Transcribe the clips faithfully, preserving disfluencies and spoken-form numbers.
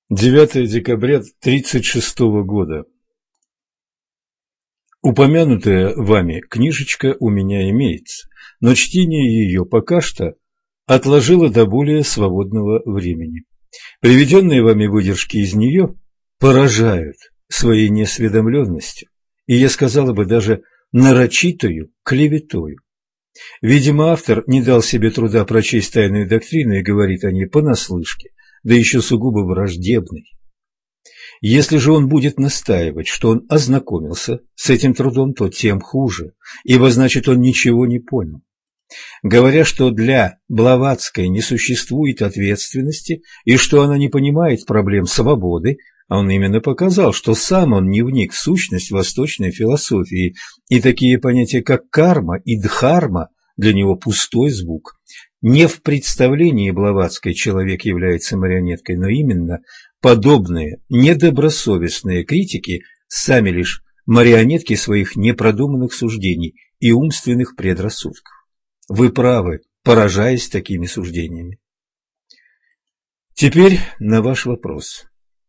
девятое декабря тридцать шестого года. Упомянутая вами книжечка у меня имеется, но чтение ее пока что отложило до более свободного времени. Приведенные вами выдержки из нее поражают своей неосведомленностью, и я сказала бы даже нарочитою клеветою. Видимо, автор не дал себе труда прочесть тайную доктрину и говорит о ней понаслышке, да еще сугубо враждебной. Если же он будет настаивать, что он ознакомился с этим трудом, то тем хуже, ибо значит он ничего не понял. Говоря, что для Блаватской не существует ответственности и что она не понимает проблем свободы, он именно показал, что сам он не вник в сущность восточной философии, и такие понятия, как карма и дхарма, для него пустой звук. Не в представлении Блаватской человек является марионеткой, но именно подобные недобросовестные критики сами лишь марионетки своих непродуманных суждений и умственных предрассудков. Вы правы, поражаясь такими суждениями. Теперь на ваш вопрос.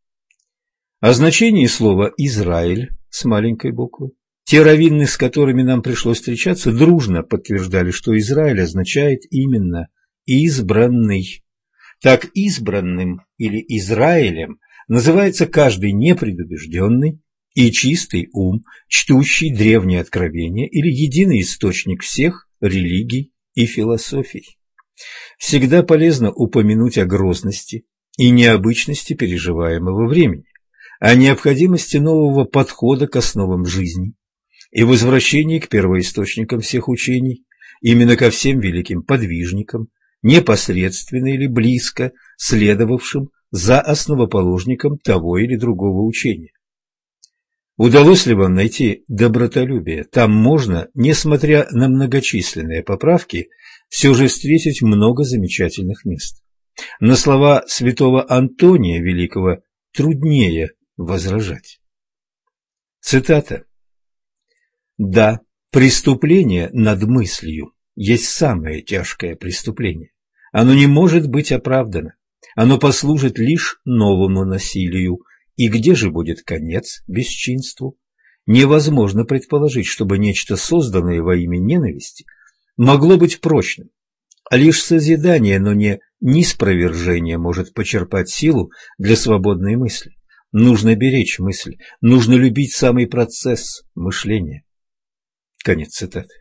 О значении слова «Израиль» с маленькой буквы те раввины, с которыми нам пришлось встречаться, дружно подтверждали, что Израиль означает именно «избранный». Так избранным или Израилем называется каждый непредубежденный и чистый ум, чтущий древние откровения или единый источник всех религий и философий. Всегда полезно упомянуть о грозности и необычности переживаемого времени, о необходимости нового подхода к основам жизни и возвращении к первоисточникам всех учений, именно ко всем великим подвижникам, непосредственно или близко следовавшим за основоположником того или другого учения. Удалось ли вам найти добротолюбие? Там можно, несмотря на многочисленные поправки, все же встретить много замечательных мест. На слова святого Антония Великого труднее возражать. Цитата. «Да, преступление над мыслью есть самое тяжкое преступление. Оно не может быть оправдано. Оно послужит лишь новому насилию. И где же будет конец бесчинству? Невозможно предположить, чтобы нечто, созданное во имя ненависти, могло быть прочным. Лишь созидание, но не ниспровержение может почерпать силу для свободной мысли. Нужно беречь мысль, нужно любить самый процесс мышления». Конец цитаты.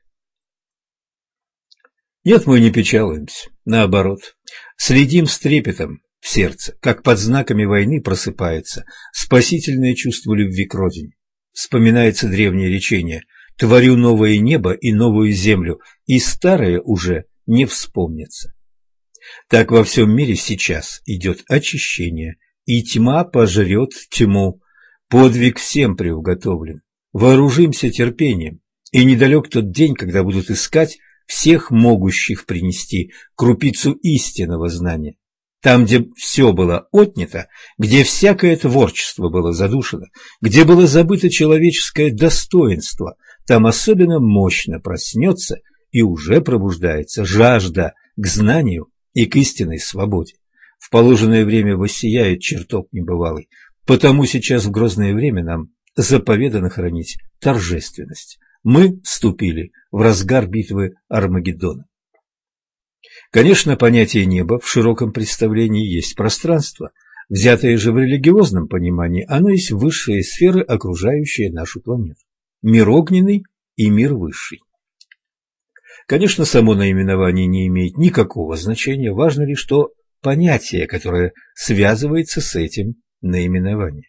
Нет, мы не печалуемся, наоборот, следим с трепетом в сердце, как под знаками войны просыпается спасительное чувство любви к родине. Вспоминается древнее речение: «Творю новое небо и новую землю, и старое уже не вспомнится». Так во всем мире сейчас идет очищение, и тьма пожрет тьму. Подвиг всем приуготовлен. Вооружимся терпением, и недалек тот день, когда будут искать всех могущих принести крупицу истинного знания. Там, где все было отнято, где всякое творчество было задушено, где было забыто человеческое достоинство, там особенно мощно проснется и уже пробуждается жажда к знанию и к истинной свободе. В положенное время воссияет чертог небывалый, потому сейчас в грозное время нам заповедано хранить торжественность. Мы вступили в разгар битвы Армагеддона. Конечно, понятие неба в широком представлении есть пространство, взятое же в религиозном понимании, оно есть высшие сферы, окружающие нашу планету. Мир огненный и мир высший. Конечно, само наименование не имеет никакого значения, важно лишь то понятие, которое связывается с этим наименованием.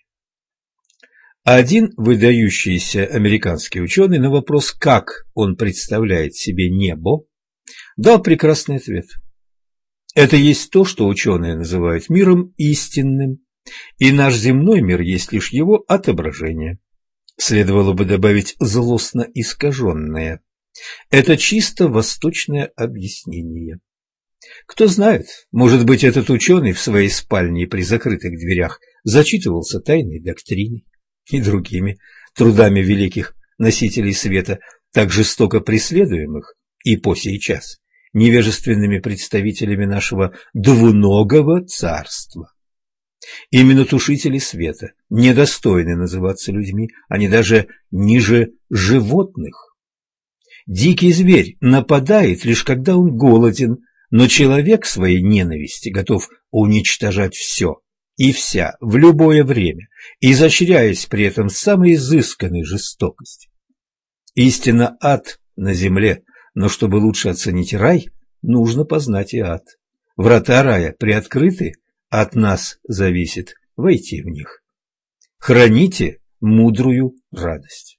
Один выдающийся американский ученый на вопрос, как он представляет себе небо, дал прекрасный ответ. Это есть то, что ученые называют миром истинным, и наш земной мир есть лишь его отображение. Следовало бы добавить злостно искаженное. Это чисто восточное объяснение. Кто знает, может быть, этот ученый в своей спальне при закрытых дверях зачитывался тайной доктриной и другими трудами великих носителей света, так жестоко преследуемых и по сей час невежественными представителями нашего двуногого царства. Именно тушители света недостойны называться людьми, они даже ниже животных. Дикий зверь нападает лишь когда он голоден, но человек в своей ненависти готов уничтожать все и вся в любое время, изощряясь при этом самой изысканной жестокости. Истинно ад на земле, но чтобы лучше оценить рай, нужно познать и ад. Врата рая приоткрыты, от нас зависит войти в них. Храните мудрую радость.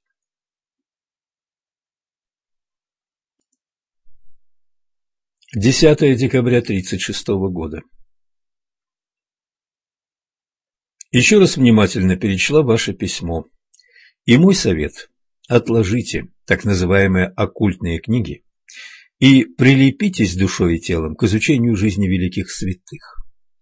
десятое декабря тридцать шестого года. Еще раз внимательно перечла ваше письмо. И мой совет – отложите так называемые оккультные книги и прилепитесь душой и телом к изучению жизни великих святых.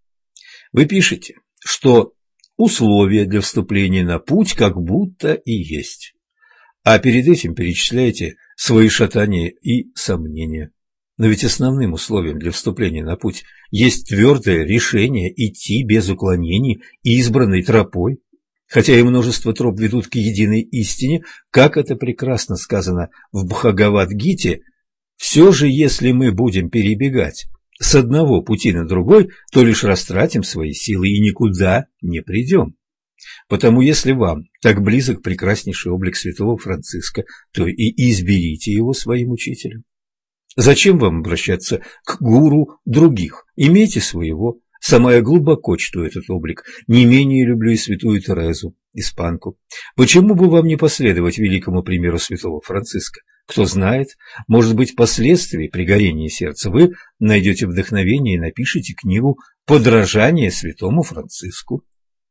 Вы пишете, что условия для вступления на путь как будто и есть, а перед этим перечисляете свои шатания и сомнения. Но ведь основным условием для вступления на путь есть твердое решение идти без уклонений избранной тропой, хотя и множество троп ведут к единой истине, как это прекрасно сказано в Бхагавад-гите, все же если мы будем перебегать с одного пути на другой, то лишь растратим свои силы и никуда не придем. Потому если вам так близок прекраснейший облик святого Франциска, то и изберите его своим учителем. Зачем вам обращаться к гуру других? Имейте своего. Сама я глубоко чту этот облик, не менее люблю и святую Терезу, испанку. Почему бы вам не последовать великому примеру святого Франциска? Кто знает, может быть, впоследствии при горении сердца вы найдете вдохновение и напишите книгу «Подражание святому Франциску».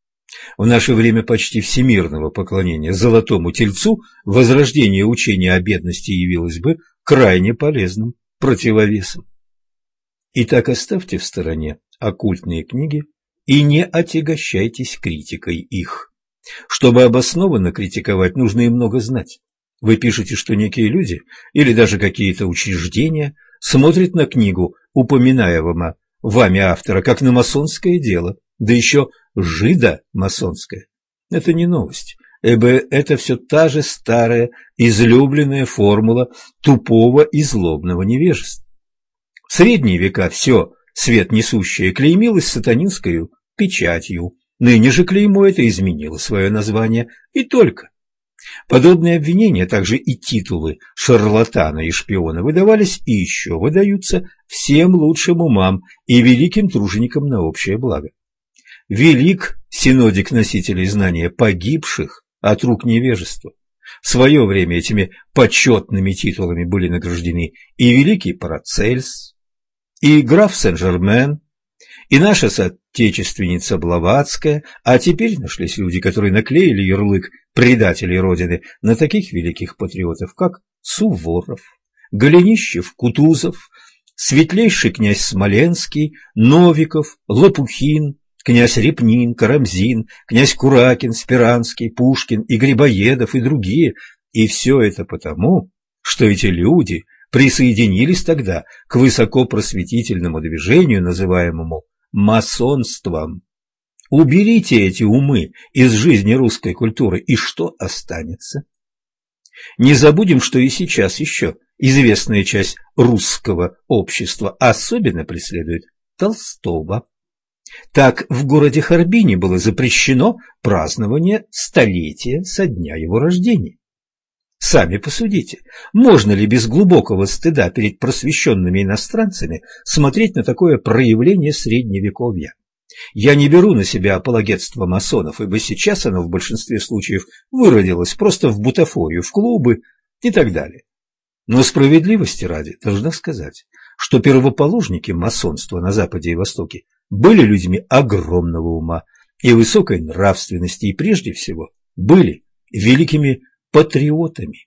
В наше время почти всемирного поклонения золотому тельцу возрождение учения о бедности явилось бы крайне полезным противовесом. Итак, оставьте в стороне оккультные книги и не отягощайтесь критикой их. Чтобы обоснованно критиковать, нужно и много знать. Вы пишете, что некие люди или даже какие-то учреждения смотрят на книгу упоминаемого вами автора как на масонское дело, да еще жидо-масонское. Это не новость, ибо это все та же старая, излюбленная формула тупого и злобного невежества. В средние века все свет несущее клеймилось сатанинскою печатью, ныне же клеймо это изменило свое название и только. Подобные обвинения, также и титулы шарлатана и шпиона выдавались и еще выдаются всем лучшим умам и великим труженикам на общее благо. Велик синодик носителей знания погибших от рук невежества. В свое время этими почетными титулами были награждены и великий Парацельс, и граф Сен-Жермен, и наша соотечественница Блаватская, а теперь нашлись люди, которые наклеили ярлык предателей Родины на таких великих патриотов, как Суворов, Голенищев, Кутузов, светлейший князь Смоленский, Новиков, Лопухин, князь Репнин, Карамзин, князь Куракин, Спиранский, Пушкин и Грибоедов и другие. И все это потому, что эти люди присоединились тогда к высокопросветительному движению, называемому масонством. Уберите эти умы из жизни русской культуры, и что останется? Не забудем, что и сейчас еще известная часть русского общества особенно преследует Толстого. Так в городе Харбине было запрещено празднование столетия со дня его рождения. Сами посудите, можно ли без глубокого стыда перед просвещенными иностранцами смотреть на такое проявление средневековья? Я не беру на себя апологетство масонов, ибо сейчас оно в большинстве случаев выродилось просто в бутафорию, в клубы и так далее. Но справедливости ради должна сказать, что первоположники масонства на Западе и Востоке были людьми огромного ума и высокой нравственности, и прежде всего были великими патриотами.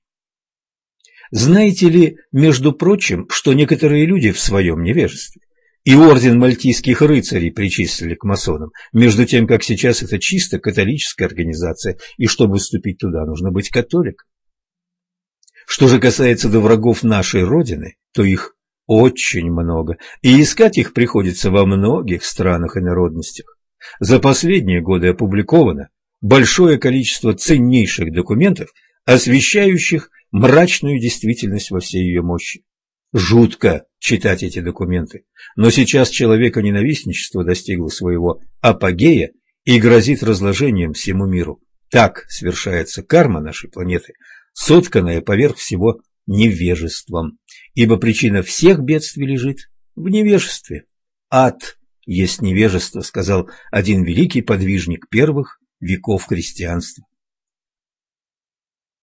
Знаете ли, между прочим, что некоторые люди в своем невежестве и орден мальтийских рыцарей причислили к масонам, между тем, как сейчас это чисто католическая организация, и чтобы вступить туда, нужно быть католиком. Что же касается до врагов нашей Родины, то их очень много, и искать их приходится во многих странах и народностях. За последние годы опубликовано большое количество ценнейших документов, освещающих мрачную действительность во всей ее мощи. Жутко читать эти документы, но сейчас человеконенавистничество достигло своего апогея и грозит разложением всему миру. Так свершается карма нашей планеты, сотканная поверх всего невежеством, ибо причина всех бедствий лежит в невежестве. Ад есть невежество, сказал один великий подвижник первых веков христианства.